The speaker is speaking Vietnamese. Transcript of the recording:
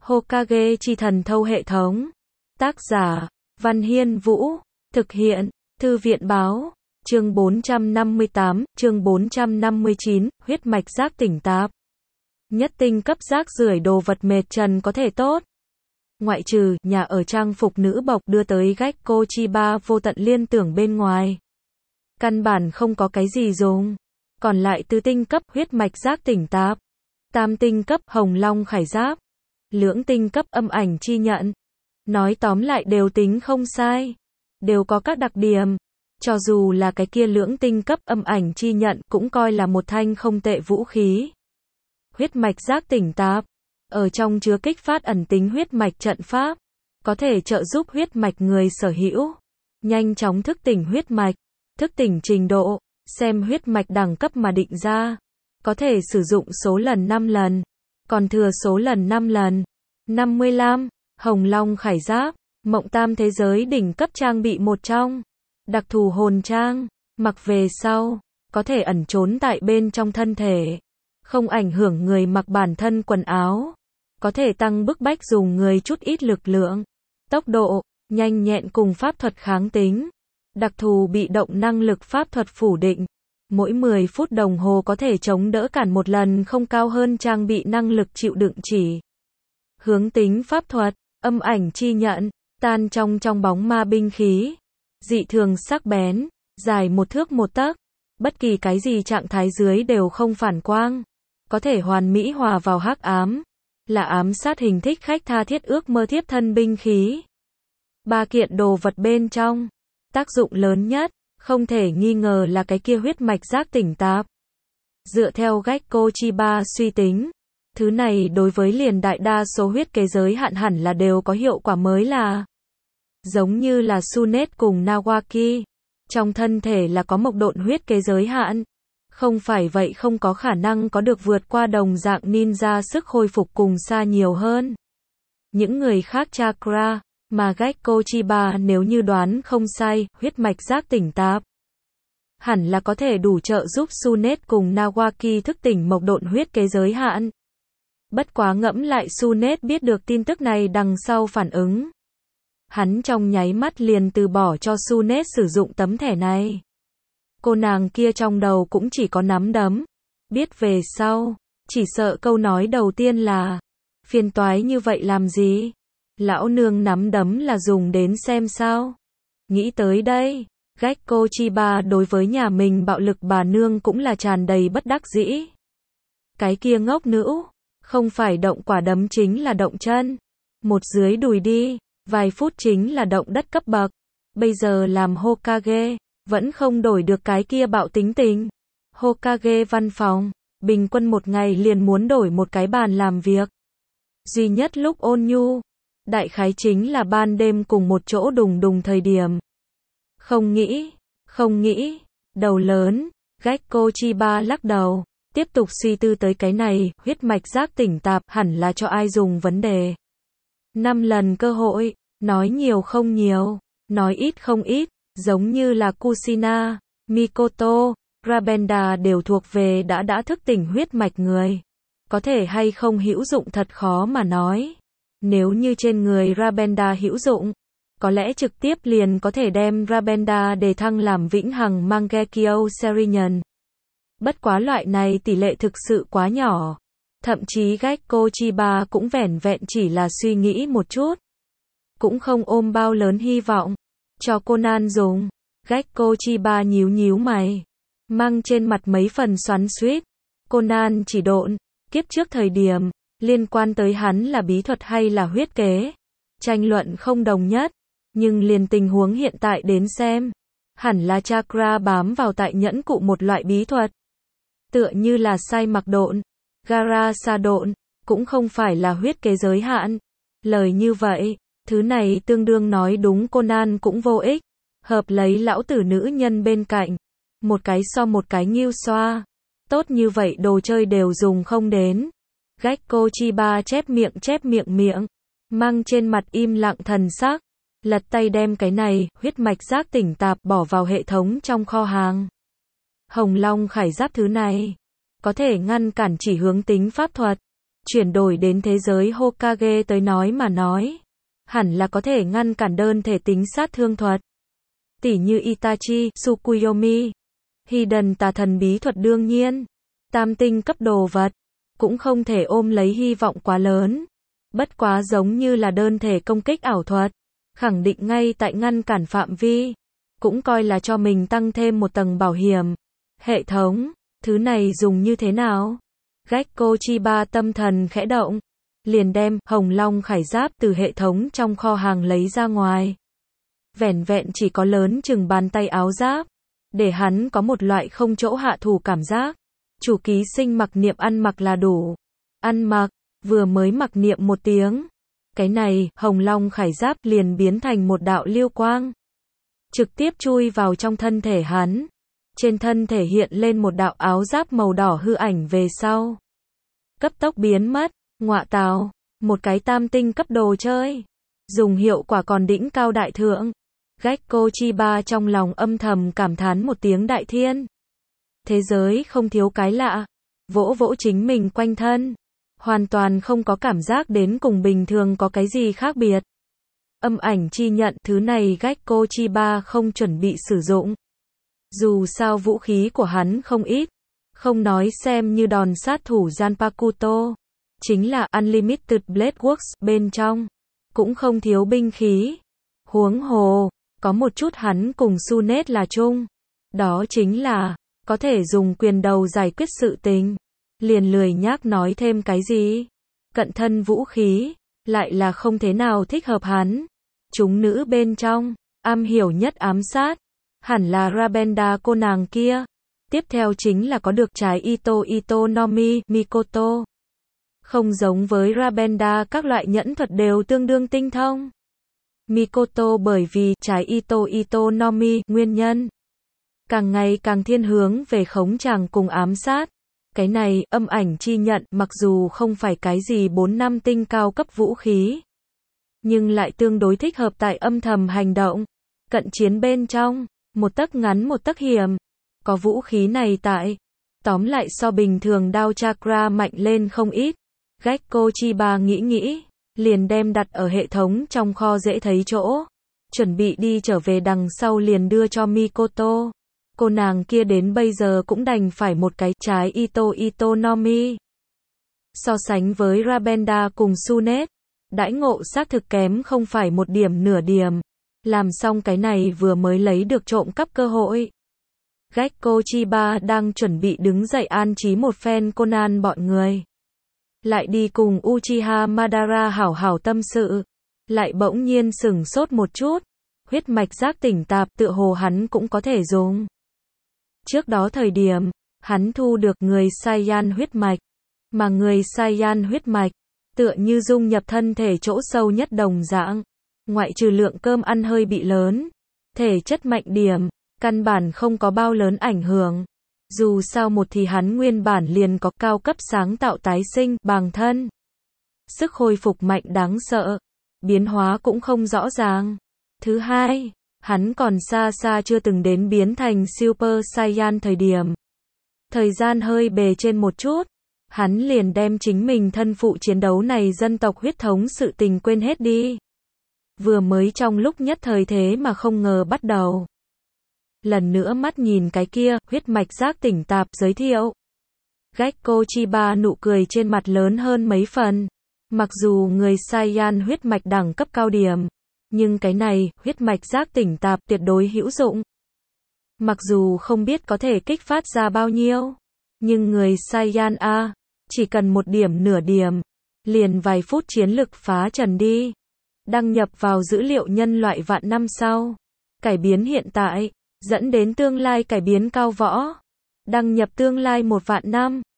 Hokage chi thần thâu hệ thống. Tác giả, Văn Hiên Vũ. Thực hiện, Thư viện báo. Chương 458, chương 459, huyết mạch giác tỉnh tạp. Nhất tinh cấp rác rưởi đồ vật mệt trần có thể tốt. Ngoại trừ, nhà ở trang phục nữ bộc đưa tới Gecko Chiba vô tận liên tưởng bên ngoài. Căn bản không có cái gì dùng. Còn lại tứ tinh cấp, huyết mạch giác tỉnh tạp. Tam tinh cấp, hồng long khải giáp. Lưỡng tinh cấp, âm ảnh chi nhận. Nói tóm lại đều tính không sai. Đều có các đặc điểm. Cho dù là cái kia lưỡng tinh cấp âm ảnh chi nhận cũng coi là một thanh không tệ vũ khí. Huyết mạch giác tỉnh tạp. Ở trong chứa kích phát ẩn tính huyết mạch trận pháp. Có thể trợ giúp huyết mạch người sở hữu. Nhanh chóng thức tỉnh huyết mạch. Thức tỉnh trình độ. Xem huyết mạch đẳng cấp mà định ra. Có thể sử dụng số lần 5 lần. Còn thừa số lần 5 lần. 55. Hồng Long khải giáp. Mộng tam thế giới đỉnh cấp trang bị một trong. Đặc thù hồn trang. Mặc về sau. Có thể ẩn trốn tại bên trong thân thể. Không ảnh hưởng người mặc bản thân quần áo. Có thể tăng bức bách dùng người chút ít lực lượng. Tốc độ, nhanh nhẹn cùng pháp thuật kháng tính. Đặc thù bị động năng lực pháp thuật phủ định. Mỗi 10 phút đồng hồ có thể chống đỡ cản một lần không cao hơn trang bị năng lực chịu đựng chỉ. Hướng tính pháp thuật, âm ảnh chi nhận, tan trong bóng ma binh khí. Dị thường sắc bén, dài 1 thước 1 tấc. Bất kỳ cái gì trạng thái dưới đều không phản quang. Có thể hoàn mỹ hòa vào hắc ám. Là ám sát hình thích khách tha thiết ước mơ thiếp thân binh khí. 3 kiện đồ vật bên trong. Tác dụng lớn nhất, không thể nghi ngờ là cái kia huyết mạch giác tỉnh tạp. Dựa theo Gecko Chiba suy tính, thứ này đối với liền đại đa số huyết kế giới hạn hẳn là đều có hiệu quả mới là. Giống như là Sunet cùng Nawaki. Trong thân thể là có mộc độn huyết kế giới hạn. Không phải vậy không có khả năng có được vượt qua đồng dạng ninja sức hồi phục cùng xa nhiều hơn. Những người khác chakra, mà Gecko Chiba nếu như đoán không sai, huyết mạch giác tỉnh tạp. Hẳn là có thể đủ trợ giúp Sunet cùng Nawaki thức tỉnh mộc độn huyết kế giới hạn. Bất quá ngẫm lại Sunet biết được tin tức này đằng sau phản ứng. Hắn trong nháy mắt liền từ bỏ cho Sunet sử dụng tấm thẻ này. Cô nàng kia trong đầu cũng chỉ có nắm đấm. Biết về sau, chỉ sợ câu nói đầu tiên là phiền toái như vậy làm gì? Lão nương nắm đấm là dùng đến xem sao? Nghĩ tới đây, Gecko Chiba đối với nhà mình bạo lực bà nương cũng là tràn đầy bất đắc dĩ. Cái kia ngốc nữ, không phải động quả đấm chính là động chân. Một dưới đùi đi, vài phút chính là động đất cấp bậc. Bây giờ làm Hokage, vẫn không đổi được cái kia bạo tính tình. Hokage văn phòng, bình quân một ngày liền muốn đổi một cái bàn làm việc. Duy nhất lúc ôn nhu, đại khái chính là ban đêm cùng một chỗ đùng đùng thời điểm. Không nghĩ, đầu lớn, Gecko Chiba lắc đầu, tiếp tục suy tư tới cái này, huyết mạch giác tỉnh tạp hẳn là cho ai dùng vấn đề. 5 lần cơ hội, nói nhiều không nhiều, nói ít không ít, giống như là Kushina, Mikoto, Rabenda đều thuộc về đã thức tỉnh huyết mạch người. Có thể hay không hữu dụng thật khó mà nói. Nếu như trên người Rabenda hữu dụng, có lẽ trực tiếp liền có thể đem Rabenda đề thăng làm vĩnh hằng Mangekyo Serinian. Bất quá loại này tỷ lệ thực sự quá nhỏ. Thậm chí Gecko Chiba cũng vẻn vẹn chỉ là suy nghĩ một chút. Cũng không ôm bao lớn hy vọng. Cho Conan dùng. Gecko Chiba nhíu mày. Mang trên mặt mấy phần xoắn xuýt. Conan chỉ độn. Kiếp trước thời điểm, liên quan tới hắn là bí thuật hay là huyết kế. Tranh luận không đồng nhất. Nhưng liền tình huống hiện tại đến xem. Hẳn là chakra bám vào tại nhẫn cụ một loại bí thuật. Tựa như là sai mặc độn. Gara sa độn. Cũng không phải là huyết kế giới hạn. Lời như vậy, thứ này tương đương nói đúng Conan cũng vô ích. Hợp lấy lão tử nữ nhân bên cạnh. Một cái so một cái nghiêu xoa. Tốt như vậy đồ chơi đều dùng không đến. Gecko Chiba chép miệng. Mang trên mặt im lặng thần sắc. Lật tay đem cái này, huyết mạch giác tỉnh tạp bỏ vào hệ thống trong kho hàng. Hồng Long khải giáp thứ này. Có thể ngăn cản chỉ hướng tính pháp thuật. chuyển đổi đến thế giới Hokage tới nói mà nói, hẳn là có thể ngăn cản đơn thể tính sát thương thuật. Tỉ như Itachi, Tsukuyomi, Hiden tà thần bí thuật đương nhiên, tam tinh cấp đồ vật, cũng không thể ôm lấy hy vọng quá lớn. Bất quá giống như là đơn thể công kích ảo thuật, khẳng định ngay tại ngăn cản phạm vi, cũng coi là cho mình tăng thêm một tầng bảo hiểm. Hệ thống, thứ này dùng như thế nào? Gekko Chiba tâm thần khẽ động, liền đem Hồng Long khải giáp từ hệ thống trong kho hàng lấy ra ngoài. Vẻn vẹn chỉ có lớn chừng bàn tay áo giáp, để hắn có một loại không chỗ hạ thủ cảm giác. Chủ ký sinh mặc niệm ăn mặc là đủ. Ăn mặc, vừa mới mặc niệm một tiếng. Cái này, Hồng Long khải giáp liền biến thành một đạo lưu quang. Trực tiếp chui vào trong thân thể hắn. Trên thân thể hiện lên một đạo áo giáp màu đỏ hư ảnh về sau. Cấp tốc biến mất, ngọa tào, một cái tam tinh cấp đồ chơi. Dùng hiệu quả còn đỉnh cao đại thượng. Gekko Chiba trong lòng âm thầm cảm thán một tiếng đại thiên. Thế giới không thiếu cái lạ. Vỗ vỗ chính mình quanh thân. Hoàn toàn không có cảm giác đến cùng bình thường có cái gì khác biệt. Âm ảnh chi nhận thứ này Gekko Chiba không chuẩn bị sử dụng. Dù sao vũ khí của hắn không ít. Không nói xem như đòn sát thủ Zanpakuto. Chính là Unlimited Blade Works bên trong. Cũng không thiếu binh khí. Huống hồ, có một chút hắn cùng Sunet là chung. Đó chính là, có thể dùng quyền đầu giải quyết sự tình. Liền lười nhác nói thêm cái gì. Cận thân vũ khí, lại là không thế nào thích hợp hắn. Chúng nữ bên trong, am hiểu nhất ám sát. Hẳn là Rabenda cô nàng kia. Tiếp theo chính là có được trái Ito Nomi, Mikoto. Không giống với Rabenda các loại nhẫn thuật đều tương đương tinh thông. Mikoto bởi vì trái Ito Nomi nguyên nhân. Càng ngày càng thiên hướng về khống chàng cùng ám sát. Cái này, âm ảnh chi nhận, mặc dù không phải cái gì 4 năm tinh cao cấp vũ khí. Nhưng lại tương đối thích hợp tại âm thầm hành động. Cận chiến bên trong, một tấc ngắn một tấc hiểm. Có vũ khí này tại. Tóm lại so bình thường đao chakra mạnh lên không ít. Gekko Chiba nghĩ, liền đem đặt ở hệ thống trong kho dễ thấy chỗ. Chuẩn bị đi trở về đằng sau liền đưa cho Mikoto. Cô nàng kia đến bây giờ cũng đành phải một cái trái Ito Nomi. So sánh với Rabenda cùng Sunet, đãi ngộ xác thực kém không phải một điểm nửa điểm. Làm xong cái này vừa mới lấy được trộm cắp cơ hội. Gekko Chiba đang chuẩn bị đứng dậy an trí một phen Conan bọn người. Lại đi cùng Uchiha Madara hảo hảo tâm sự. Lại bỗng nhiên sửng sốt một chút. Huyết mạch giác tỉnh tạp tựa hồ hắn cũng có thể dùng. Trước đó thời điểm, hắn thu được người Saiyan huyết mạch. Mà người Saiyan huyết mạch, tựa như dung nhập thân thể chỗ sâu nhất đồng dạng. Ngoại trừ lượng cơm ăn hơi bị lớn. Thể chất mạnh điểm, căn bản không có bao lớn ảnh hưởng. Dù sao một thì hắn nguyên bản liền có cao cấp sáng tạo tái sinh, bằng thân. Sức hồi phục mạnh đáng sợ. Biến hóa cũng không rõ ràng. Thứ hai, hắn còn xa xa chưa từng đến biến thành Super Saiyan thời điểm. Thời gian hơi bề trên một chút. Hắn liền đem chính mình thân phụ chiến đấu này dân tộc huyết thống sự tình quên hết đi. Vừa mới trong lúc nhất thời thế mà không ngờ bắt đầu. Lần nữa mắt nhìn cái kia, huyết mạch giác tỉnh tạp giới thiệu. Gekko Chiba nụ cười trên mặt lớn hơn mấy phần. Mặc dù người Saiyan huyết mạch đẳng cấp cao điểm. Nhưng cái này, huyết mạch giác tỉnh tạp tuyệt đối hữu dụng. Mặc dù không biết có thể kích phát ra bao nhiêu. Nhưng người Saiyan A, chỉ cần một điểm nửa điểm. Liền vài phút chiến lực phá trần đi. Đăng nhập vào dữ liệu nhân loại vạn năm sau. Cải biến hiện tại. Dẫn đến tương lai cải biến cao võ. Đăng nhập tương lai 1 vạn năm.